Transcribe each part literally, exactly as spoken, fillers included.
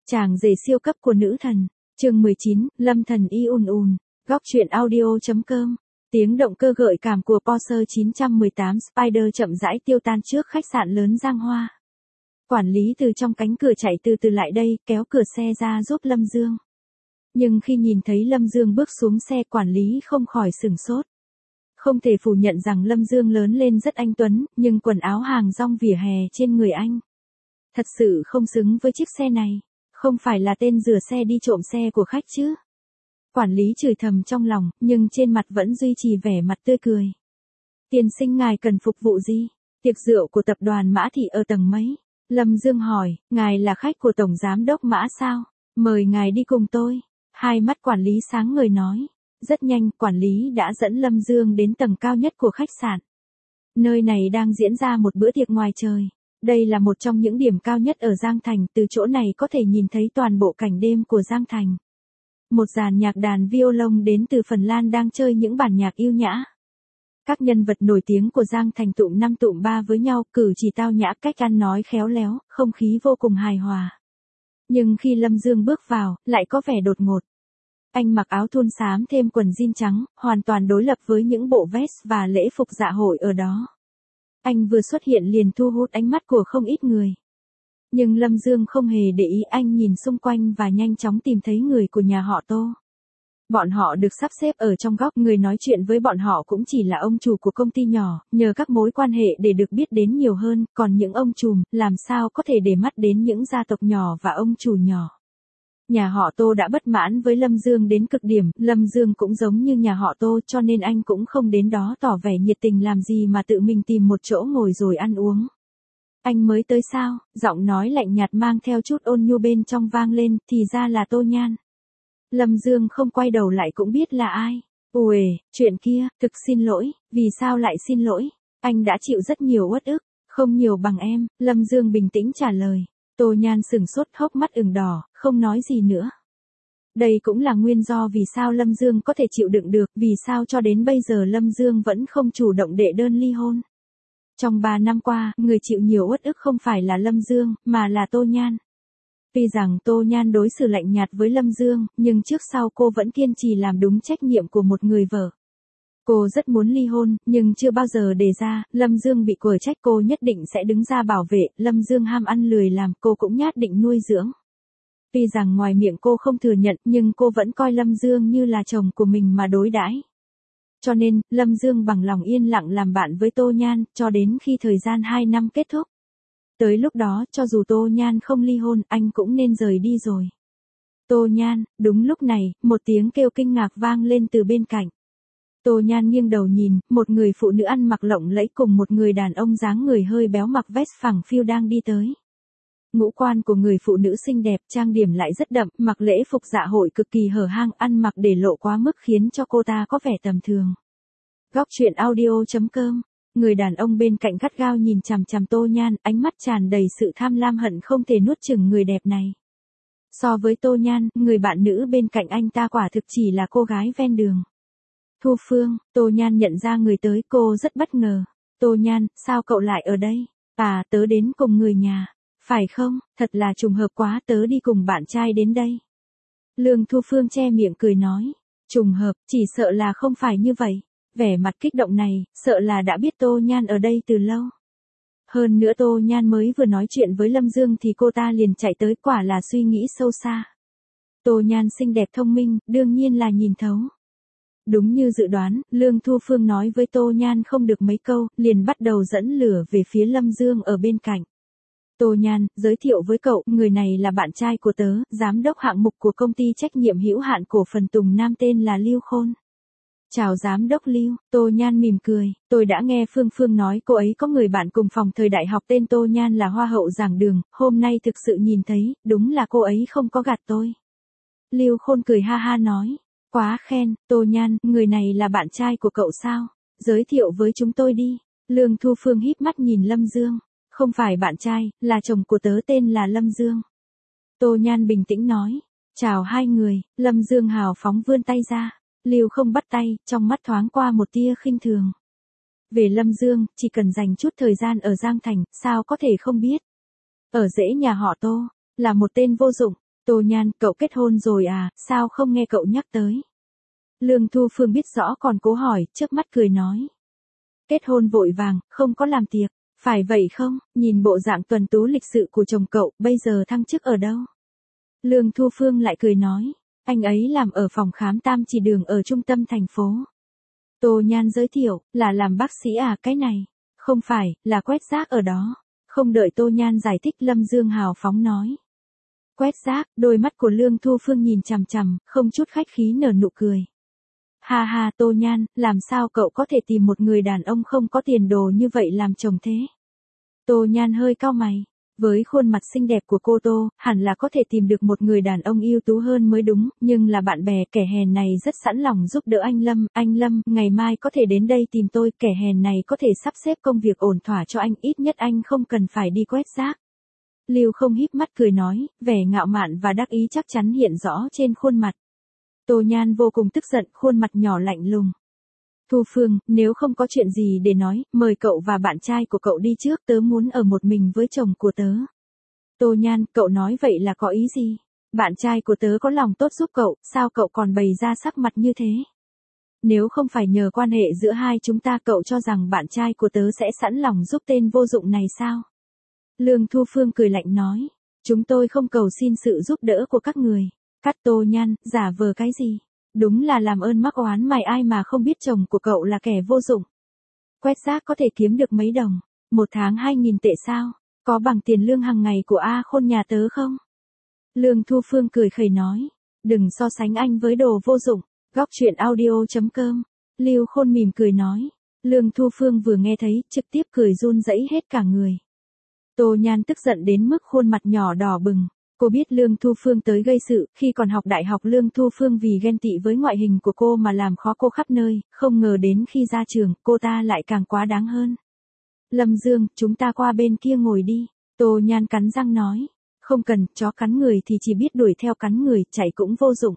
Chàng rể siêu cấp của nữ thần. Chương mười chín, Lâm thần y ùn ùn. Góc truyện audio chấm com. Tiếng động cơ gợi cảm của Porsche chín một tám Spider chậm rãi tiêu tan trước khách sạn lớn Giang Hoa. Quản lý từ trong cánh cửa chạy từ từ lại đây, kéo cửa xe ra giúp Lâm Dương. Nhưng khi nhìn thấy Lâm Dương bước xuống xe, quản lý không khỏi sửng sốt. Không thể phủ nhận rằng Lâm Dương lớn lên rất anh tuấn, nhưng quần áo hàng rong vỉa hè trên người anh thật sự không xứng với chiếc xe này. Không phải là tên rửa xe đi trộm xe của khách chứ? Quản lý chửi thầm trong lòng, nhưng trên mặt vẫn duy trì vẻ mặt tươi cười. Tiên sinh ngài cần phục vụ gì? Tiệc rượu của tập đoàn Mã Thị ở tầng mấy? Lâm Dương hỏi, ngài là khách của Tổng Giám đốc Mã sao? Mời ngài đi cùng tôi. Hai mắt quản lý sáng ngời nói. Rất nhanh, quản lý đã dẫn Lâm Dương đến tầng cao nhất của khách sạn. Nơi này đang diễn ra một bữa tiệc ngoài trời. Đây là một trong những điểm cao nhất ở Giang Thành, từ chỗ này có thể nhìn thấy toàn bộ cảnh đêm của Giang Thành. Một dàn nhạc đàn violon đến từ Phần Lan đang chơi những bản nhạc yêu nhã. Các nhân vật nổi tiếng của Giang Thành tụm năm tụm ba với nhau, cử chỉ tao nhã, cách ăn nói khéo léo, không khí vô cùng hài hòa. Nhưng khi Lâm Dương bước vào, lại có vẻ đột ngột. Anh mặc áo thun xám thêm quần jean trắng, hoàn toàn đối lập với những bộ vest và lễ phục dạ hội ở đó. Anh vừa xuất hiện liền thu hút ánh mắt của không ít người. Nhưng Lâm Dương không hề để ý, anh nhìn xung quanh và nhanh chóng tìm thấy người của nhà họ Tô. Bọn họ được sắp xếp ở trong góc, người nói chuyện với bọn họ cũng chỉ là ông chủ của công ty nhỏ, nhờ các mối quan hệ để được biết đến nhiều hơn, còn những ông trùm, làm sao có thể để mắt đến những gia tộc nhỏ và ông chủ nhỏ. Nhà họ Tô đã bất mãn với Lâm Dương đến cực điểm, Lâm Dương cũng giống như nhà họ Tô, cho nên anh cũng không đến đó tỏ vẻ nhiệt tình làm gì mà tự mình tìm một chỗ ngồi rồi ăn uống. Anh mới tới sao? Giọng nói lạnh nhạt mang theo chút ôn nhu bên trong vang lên, thì ra là Tô Nhan. Lâm Dương không quay đầu lại cũng biết là ai. Uể, chuyện kia, thực xin lỗi, vì sao lại xin lỗi? Anh đã chịu rất nhiều uất ức, không nhiều bằng em, Lâm Dương bình tĩnh trả lời. Tô Nhan sửng sốt, hốc mắt ửng đỏ, không nói gì nữa. Đây cũng là nguyên do vì sao Lâm Dương có thể chịu đựng được, vì sao cho đến bây giờ Lâm Dương vẫn không chủ động đệ đơn ly hôn. Trong ba năm qua, người chịu nhiều uất ức không phải là Lâm Dương, mà là Tô Nhan. Tuy rằng Tô Nhan đối xử lạnh nhạt với Lâm Dương, nhưng trước sau cô vẫn kiên trì làm đúng trách nhiệm của một người vợ. Cô rất muốn ly hôn, nhưng chưa bao giờ đề ra, Lâm Dương bị quở trách cô nhất định sẽ đứng ra bảo vệ, Lâm Dương ham ăn lười làm, cô cũng nhát định nuôi dưỡng. Tuy rằng ngoài miệng cô không thừa nhận, nhưng cô vẫn coi Lâm Dương như là chồng của mình mà đối đãi. Cho nên, Lâm Dương bằng lòng yên lặng làm bạn với Tô Nhan, cho đến khi thời gian hai năm kết thúc. Tới lúc đó, cho dù Tô Nhan không ly hôn, anh cũng nên rời đi rồi. Tô Nhan, đúng lúc này, một tiếng kêu kinh ngạc vang lên từ bên cạnh. Tô Nhan nghiêng đầu nhìn, một người phụ nữ ăn mặc lộng lẫy cùng một người đàn ông dáng người hơi béo mặc vest phẳng phiu đang đi tới. Ngũ quan của người phụ nữ xinh đẹp, trang điểm lại rất đậm, mặc lễ phục dạ hội cực kỳ hở hang, ăn mặc để lộ quá mức khiến cho cô ta có vẻ tầm thường. Góc truyện audio chấm com. Người đàn ông bên cạnh gắt gao nhìn chằm chằm Tô Nhan, ánh mắt tràn đầy sự tham lam hận không thể nuốt chửng người đẹp này. So với Tô Nhan, người bạn nữ bên cạnh anh ta quả thực chỉ là cô gái ven đường. Thu Phương, Tô Nhan nhận ra người tới, cô rất bất ngờ. Tô Nhan, sao cậu lại ở đây? À, tớ đến cùng người nhà. Phải không, thật là trùng hợp quá, tớ đi cùng bạn trai đến đây. Lương Thu Phương che miệng cười nói. Trùng hợp, chỉ sợ là không phải như vậy. Vẻ mặt kích động này, sợ là đã biết Tô Nhan ở đây từ lâu. Hơn nữa Tô Nhan mới vừa nói chuyện với Lâm Dương thì cô ta liền chạy tới, quả là suy nghĩ sâu xa. Tô Nhan xinh đẹp thông minh, đương nhiên là nhìn thấu. Đúng như dự đoán, Lương Thu Phương nói với Tô Nhan không được mấy câu, liền bắt đầu dẫn lửa về phía Lâm Dương ở bên cạnh. Tô Nhan, giới thiệu với cậu, người này là bạn trai của tớ, giám đốc hạng mục của công ty trách nhiệm hữu hạn cổ phần Tùng Nam tên là Lưu Khôn. Chào giám đốc Lưu, Tô Nhan mỉm cười, tôi đã nghe Phương Phương nói cô ấy có người bạn cùng phòng thời đại học tên Tô Nhan là hoa hậu giảng đường, hôm nay thực sự nhìn thấy, đúng là cô ấy không có gạt tôi. Lưu Khôn cười ha ha nói, quá khen, Tô Nhan, người này là bạn trai của cậu sao? Giới thiệu với chúng tôi đi. Lương Thu Phương híp mắt nhìn Lâm Dương, không phải bạn trai, là chồng của tớ tên là Lâm Dương. Tô Nhan bình tĩnh nói, chào hai người, Lâm Dương hào phóng vươn tay ra. Lưu không bắt tay, trong mắt thoáng qua một tia khinh thường. Về Lâm Dương, chỉ cần dành chút thời gian ở Giang Thành, sao có thể không biết. Ở rễ nhà họ Tô, là một tên vô dụng. Tô Nhan, cậu kết hôn rồi à, sao không nghe cậu nhắc tới? Lương Thu Phương biết rõ còn cố hỏi, chớp mắt cười nói. Kết hôn vội vàng, không có làm tiệc, phải vậy không, nhìn bộ dạng tuần tú lịch sự của chồng cậu, bây giờ thăng chức ở đâu? Lương Thu Phương lại cười nói, anh ấy làm ở phòng khám Tam Chỉ Đường ở trung tâm thành phố. Tô Nhan giới thiệu, là làm bác sĩ à, cái này? Không phải, là quét rác ở đó. Không đợi Tô Nhan giải thích Lâm Dương hào phóng nói. Quét rác, đôi mắt của Lương Thu Phương nhìn chằm chằm, không chút khách khí nở nụ cười. Ha ha Tô Nhan, làm sao cậu có thể tìm một người đàn ông không có tiền đồ như vậy làm chồng thế? Tô Nhan hơi cau mày. Với khuôn mặt xinh đẹp của cô Tô, hẳn là có thể tìm được một người đàn ông ưu tú hơn mới đúng, nhưng là bạn bè kẻ hèn này rất sẵn lòng giúp đỡ anh Lâm. Anh Lâm, ngày mai có thể đến đây tìm tôi, kẻ hèn này có thể sắp xếp công việc ổn thỏa cho anh, ít nhất anh không cần phải đi quét rác. Lưu Không híp mắt cười nói, vẻ ngạo mạn và đắc ý chắc chắn hiện rõ trên khuôn mặt. Tô Nhan vô cùng tức giận, khuôn mặt nhỏ lạnh lùng. Thu Phương, nếu không có chuyện gì để nói, mời cậu và bạn trai của cậu đi trước, tớ muốn ở một mình với chồng của tớ. Tô Nhan, cậu nói vậy là có ý gì? Bạn trai của tớ có lòng tốt giúp cậu, sao cậu còn bày ra sắc mặt như thế? Nếu không phải nhờ quan hệ giữa hai chúng ta, cậu cho rằng bạn trai của tớ sẽ sẵn lòng giúp tên vô dụng này sao? Lương Thu Phương cười lạnh nói, chúng tôi không cầu xin sự giúp đỡ của các người. Cắt. Tô Nhan, giả vờ cái gì? Đúng là làm ơn mắc oán mày, ai mà không biết chồng của cậu là kẻ vô dụng. Quét rác có thể kiếm được mấy đồng, một tháng hai nghìn tệ sao? Có bằng tiền lương hàng ngày của A Khôn nhà tớ không? Lương Thu Phương cười khẩy nói, đừng so sánh anh với đồ vô dụng. Góc truyện audio chấm com. Lưu Khôn mỉm cười nói. Lương Thu Phương vừa nghe thấy, trực tiếp cười run rẩy hết cả người. Tô Nhan tức giận đến mức khuôn mặt nhỏ đỏ bừng. Cô biết Lương Thu Phương tới gây sự, khi còn học đại học Lương Thu Phương vì ghen tị với ngoại hình của cô mà làm khó cô khắp nơi, không ngờ đến khi ra trường, cô ta lại càng quá đáng hơn. Lâm Dương, chúng ta qua bên kia ngồi đi. Tô Nhan cắn răng nói. Không cần, chó cắn người thì chỉ biết đuổi theo cắn người, chạy cũng vô dụng.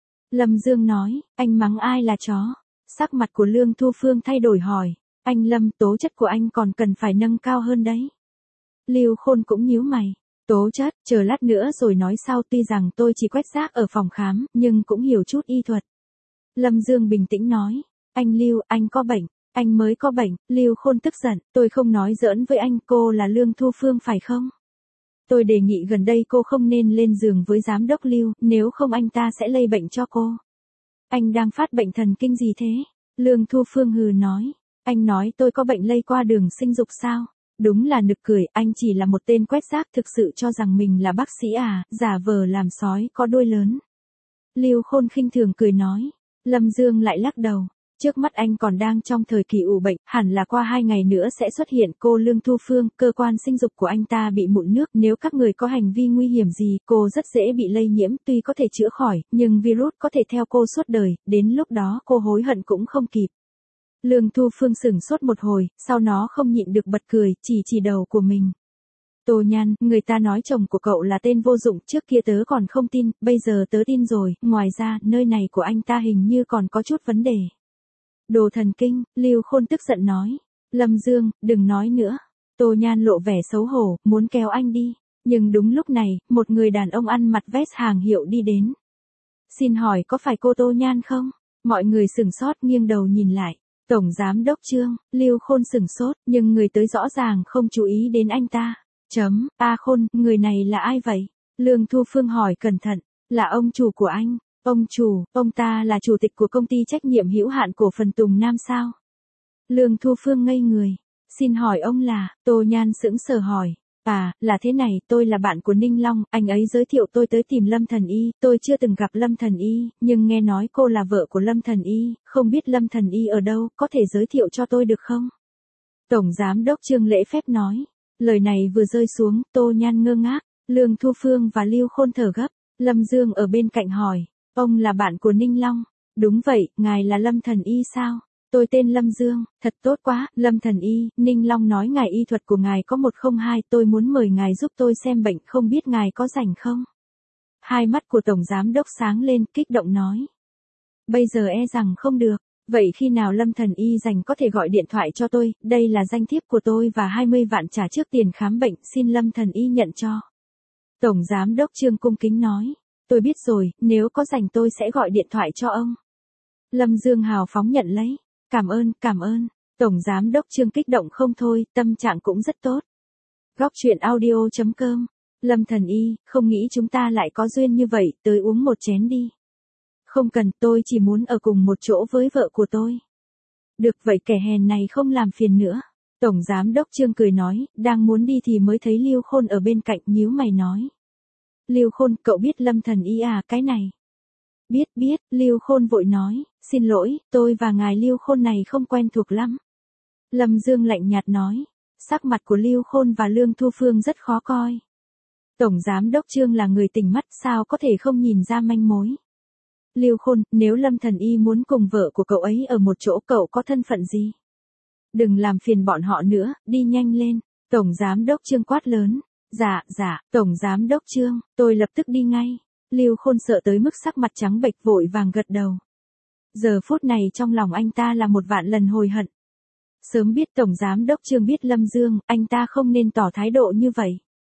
Lâm Dương nói, anh mắng ai là chó? Sắc mặt của Lương Thu Phương thay đổi hỏi, anh Lâm, tố chất của anh còn cần phải nâng cao hơn đấy. Lưu Khôn cũng nhíu mày. Tố chất, chờ lát nữa rồi nói sau, tuy rằng tôi chỉ quét rác ở phòng khám, nhưng cũng hiểu chút y thuật. Lâm Dương bình tĩnh nói, anh Lưu, anh có bệnh, anh mới có bệnh. Lưu Khôn tức giận, tôi không nói giỡn với anh, cô là Lương Thu Phương phải không? Tôi đề nghị gần đây cô không nên lên giường với giám đốc Lưu, nếu không anh ta sẽ lây bệnh cho cô. Anh đang phát bệnh thần kinh gì thế? Lương Thu Phương hừ nói, anh nói tôi có bệnh lây qua đường sinh dục sao? Đúng là nực cười, anh chỉ là một tên quét rác thực sự cho rằng mình là bác sĩ à, giả vờ làm sói có đuôi lớn. Lưu Khôn khinh thường cười nói. Lâm Dương lại lắc đầu. Trước mắt anh còn đang trong thời kỳ ủ bệnh, hẳn là qua hai ngày nữa sẽ xuất hiện. Cô Lương Thu Phương, cơ quan sinh dục của anh ta bị mụn nước, nếu các người có hành vi nguy hiểm gì, cô rất dễ bị lây nhiễm, tuy có thể chữa khỏi, nhưng virus có thể theo cô suốt đời, đến lúc đó cô hối hận cũng không kịp. Lương Thu Phương sửng sốt một hồi, sau nó không nhịn được bật cười, chỉ chỉ đầu của mình. Tô Nhan, người ta nói chồng của cậu là tên vô dụng, trước kia tớ còn không tin, bây giờ tớ tin rồi, ngoài ra, nơi này của anh ta hình như còn có chút vấn đề. Đồ thần kinh, Lưu Khôn tức giận nói. Lâm Dương, đừng nói nữa. Tô Nhan lộ vẻ xấu hổ, muốn kéo anh đi. Nhưng đúng lúc này, một người đàn ông ăn mặc vest hàng hiệu đi đến. Xin hỏi có phải cô Tô Nhan không? Mọi người sửng sốt nghiêng đầu nhìn lại. Tổng Giám Đốc Trương, Lưu Khôn sửng sốt, nhưng người tới rõ ràng không chú ý đến anh ta. Chấm, A Khôn, người này là ai vậy? Lương Thu Phương hỏi cẩn thận, là ông chủ của anh. Ông chủ, ông ta là chủ tịch của công ty trách nhiệm hữu hạn cổ phần Tùng Nam sao? Lương Thu Phương ngây người. Xin hỏi ông là, Tô Nhan sững sờ hỏi. À, là thế này, tôi là bạn của Ninh Long, anh ấy giới thiệu tôi tới tìm Lâm Thần Y, tôi chưa từng gặp Lâm Thần Y, nhưng nghe nói cô là vợ của Lâm Thần Y, không biết Lâm Thần Y ở đâu, có thể giới thiệu cho tôi được không? Tổng Giám Đốc Trương lễ phép nói. Lời này vừa rơi xuống, Tô Nhan ngơ ngác, Lương Thu Phương và Lưu Khôn thở gấp. Lâm Dương ở bên cạnh hỏi, ông là bạn của Ninh Long? Đúng vậy, ngài là Lâm Thần Y sao? Tôi tên Lâm Dương, thật tốt quá, Lâm Thần Y, Ninh Long nói ngài y thuật của ngài có một không hai, tôi muốn mời ngài giúp tôi xem bệnh, không biết ngài có rảnh không? Hai mắt của Tổng Giám Đốc sáng lên, kích động nói. Bây giờ e rằng không được, vậy khi nào Lâm Thần Y rảnh có thể gọi điện thoại cho tôi, đây là danh thiếp của tôi và hai mươi vạn trả trước tiền khám bệnh, xin Lâm Thần Y nhận cho. Tổng Giám đốc Trương cung kính nói. Tôi biết rồi, nếu có rảnh tôi sẽ gọi điện thoại cho ông. Lâm Dương hào phóng nhận lấy. Cảm ơn, cảm ơn. Tổng Giám đốc Trương kích động không thôi, tâm trạng cũng rất tốt. Góc chuyện audio chấm com. Lâm Thần Y, không nghĩ chúng ta lại có duyên như vậy, tới uống một chén đi. Không cần, tôi chỉ muốn ở cùng một chỗ với vợ của tôi. Được vậy kẻ hèn này không làm phiền nữa. Tổng Giám đốc Trương cười nói, đang muốn đi thì mới thấy Lưu Khôn ở bên cạnh nhíu mày nói. Lưu Khôn, cậu biết Lâm Thần Y à, cái này? Biết, biết, Lưu Khôn vội nói, xin lỗi, tôi và ngài Lưu Khôn này không quen thuộc lắm. Lâm Dương lạnh nhạt nói, sắc mặt của Lưu Khôn và Lương Thu Phương rất khó coi. Tổng Giám đốc Trương là người tỉnh mắt sao có thể không nhìn ra manh mối. Lưu Khôn, nếu Lâm Thần Y muốn cùng vợ của cậu ấy ở một chỗ cậu có thân phận gì? Đừng làm phiền bọn họ nữa, đi nhanh lên. Tổng Giám đốc Trương quát lớn. Dạ, dạ, Tổng Giám đốc Trương, tôi lập tức đi ngay. Lưu Khôn sợ tới mức sắc mặt trắng bệch vội vàng gật đầu. Giờ phút này trong lòng anh ta là một vạn lần hối hận. Sớm biết Tổng Giám đốc Trương biết Lâm Dương, anh ta không nên tỏ thái độ như vậy.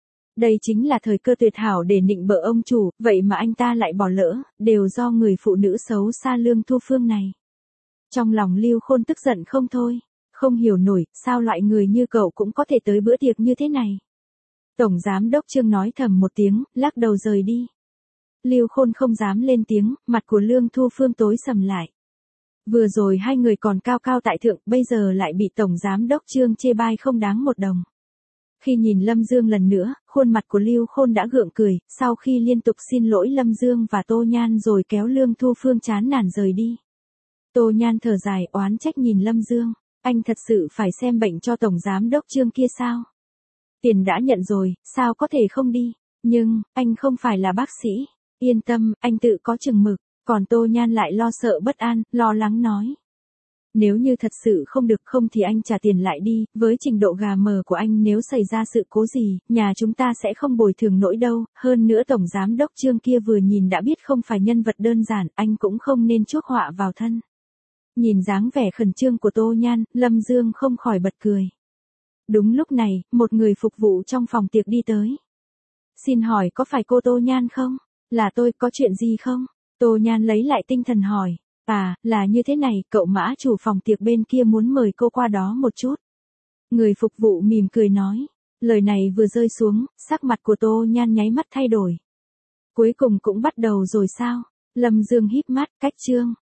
Đây chính là thời cơ tuyệt hảo để nịnh bợ ông chủ, vậy mà anh ta lại bỏ lỡ, đều do người phụ nữ xấu xa Lương Thu Phương này. Trong lòng Lưu Khôn tức giận không thôi, không hiểu nổi, sao loại người như cậu cũng có thể tới bữa tiệc như thế này. Tổng Giám đốc Trương nói thầm một tiếng, lắc đầu rời đi. Lưu Khôn không dám lên tiếng, mặt của Lương Thu Phương tối sầm lại. Vừa rồi hai người còn cao cao tại thượng, bây giờ lại bị Tổng Giám đốc Trương chê bai không đáng một đồng. Khi nhìn Lâm Dương lần nữa, khuôn mặt của Lưu Khôn đã gượng cười, sau khi liên tục xin lỗi Lâm Dương và Tô Nhan rồi kéo Lương Thu Phương chán nản rời đi. Tô Nhan thở dài oán trách nhìn Lâm Dương, anh thật sự phải xem bệnh cho Tổng Giám đốc Trương kia sao? Tiền đã nhận rồi, sao có thể không đi? Nhưng, anh không phải là bác sĩ. Yên tâm, anh tự có chừng mực. Còn Tô Nhan lại lo sợ bất an, lo lắng nói. Nếu như thật sự không được không thì anh trả tiền lại đi, với trình độ gà mờ của anh nếu xảy ra sự cố gì, nhà chúng ta sẽ không bồi thường nổi đâu, hơn nữa Tổng Giám đốc Trương kia vừa nhìn đã biết không phải nhân vật đơn giản, anh cũng không nên chuốc họa vào thân. Nhìn dáng vẻ khẩn trương của Tô Nhan, Lâm Dương không khỏi bật cười. Đúng lúc này, một người phục vụ trong phòng tiệc đi tới. Xin hỏi có phải cô Tô Nhan không? Là tôi, có chuyện gì không? Tô Nhan lấy lại tinh thần hỏi. À, là như thế này, cậu Mã chủ phòng tiệc bên kia muốn mời cô qua đó một chút. Người phục vụ mỉm cười nói. Lời này vừa rơi xuống, sắc mặt của Tô Nhan nháy mắt thay đổi. Cuối cùng cũng bắt đầu rồi sao? Lâm Dương híp mắt, cách Trương.